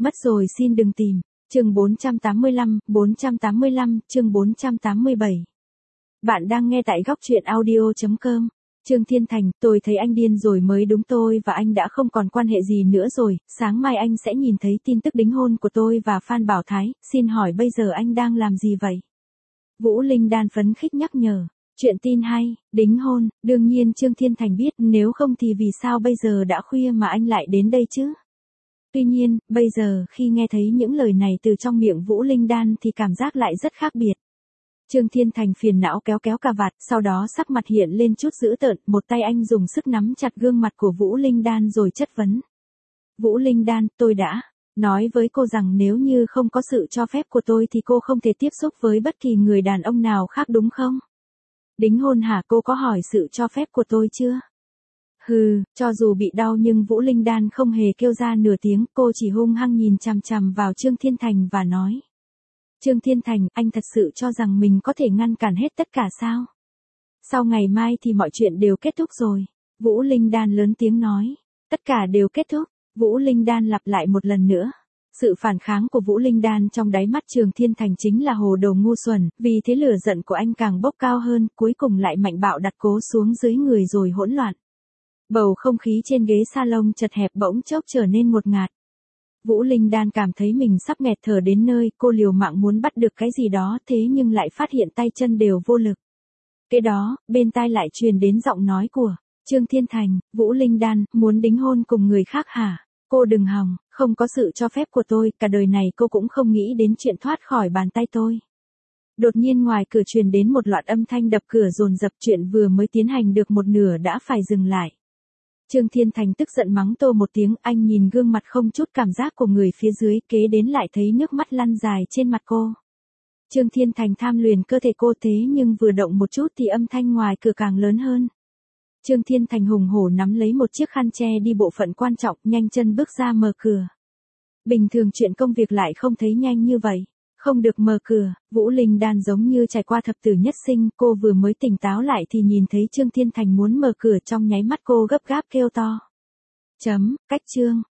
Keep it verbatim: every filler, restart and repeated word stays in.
Mất rồi xin đừng tìm. Chương bốn trăm tám mươi lăm, bốn trăm tám mươi lăm, chương bốn trăm tám mươi bảy. Bạn đang nghe tại góc truyện audio chấm com. Trương Thiên Thành, tôi thấy anh điên rồi mới đúng, tôi và anh đã không còn quan hệ gì nữa rồi, sáng mai anh sẽ nhìn thấy tin tức đính hôn của tôi và Phan Bảo Thái, xin hỏi bây giờ anh đang làm gì vậy? Vũ Linh Đan phấn khích nhắc nhở. Chuyện tin hay, đính hôn, đương nhiên Trương Thiên Thành biết, nếu không thì vì sao bây giờ đã khuya mà anh lại đến đây chứ? Tuy nhiên, bây giờ khi nghe thấy những lời này từ trong miệng Vũ Linh Đan thì cảm giác lại rất khác biệt. Trương Thiên Thành phiền não kéo kéo cà vạt, sau đó sắc mặt hiện lên chút dữ tợn, một tay anh dùng sức nắm chặt gương mặt của Vũ Linh Đan rồi chất vấn. Vũ Linh Đan, tôi đã nói với cô rằng nếu như không có sự cho phép của tôi thì cô không thể tiếp xúc với bất kỳ người đàn ông nào khác đúng không? Đính hôn hả, cô có hỏi sự cho phép của tôi chưa? Hừ, cho dù bị đau nhưng Vũ Linh Đan không hề kêu ra nửa tiếng, cô chỉ hung hăng nhìn chằm chằm vào Trương Thiên Thành và nói. Trương Thiên Thành, anh thật sự cho rằng mình có thể ngăn cản hết tất cả sao? Sau ngày mai thì mọi chuyện đều kết thúc rồi. Vũ Linh Đan lớn tiếng nói. Tất cả đều kết thúc. Vũ Linh Đan lặp lại một lần nữa. Sự phản kháng của Vũ Linh Đan trong đáy mắt Trương Thiên Thành chính là hồ đồ ngu xuẩn, vì thế lửa giận của anh càng bốc cao hơn, cuối cùng lại mạnh bạo đặt cố xuống dưới người rồi hỗn loạn. Bầu không khí trên ghế salon chật hẹp bỗng chốc trở nên ngột ngạt. Vũ Linh Đan cảm thấy mình sắp nghẹt thở đến nơi, cô liều mạng muốn bắt được cái gì đó thế nhưng lại phát hiện tay chân đều vô lực. Kế đó, bên tai lại truyền đến giọng nói của Trương Thiên Thành. Vũ Linh Đan, muốn đính hôn cùng người khác hả? Cô đừng hòng, không có sự cho phép của tôi, cả đời này cô cũng không nghĩ đến chuyện thoát khỏi bàn tay tôi. Đột nhiên ngoài cửa truyền đến một loạt âm thanh đập cửa dồn dập, chuyện vừa mới tiến hành được một nửa đã phải dừng lại. Trương Thiên Thành tức giận mắng tô một tiếng, anh nhìn gương mặt không chút cảm giác của người phía dưới, kế đến lại thấy nước mắt lăn dài trên mặt cô. Trương Thiên Thành tham luyện cơ thể cô thế nhưng vừa động một chút thì âm thanh ngoài cửa càng lớn hơn. Trương Thiên Thành hùng hổ nắm lấy một chiếc khăn che đi bộ phận quan trọng, nhanh chân bước ra mở cửa. Bình thường chuyện công việc lại không thấy nhanh như vậy. Không được mở cửa, Vũ Linh Đan giống như trải qua thập tử nhất sinh, cô vừa mới tỉnh táo lại thì nhìn thấy Trương Thiên Thành muốn mở cửa, trong nháy mắt cô gấp gáp kêu to. Chấm, cách chương.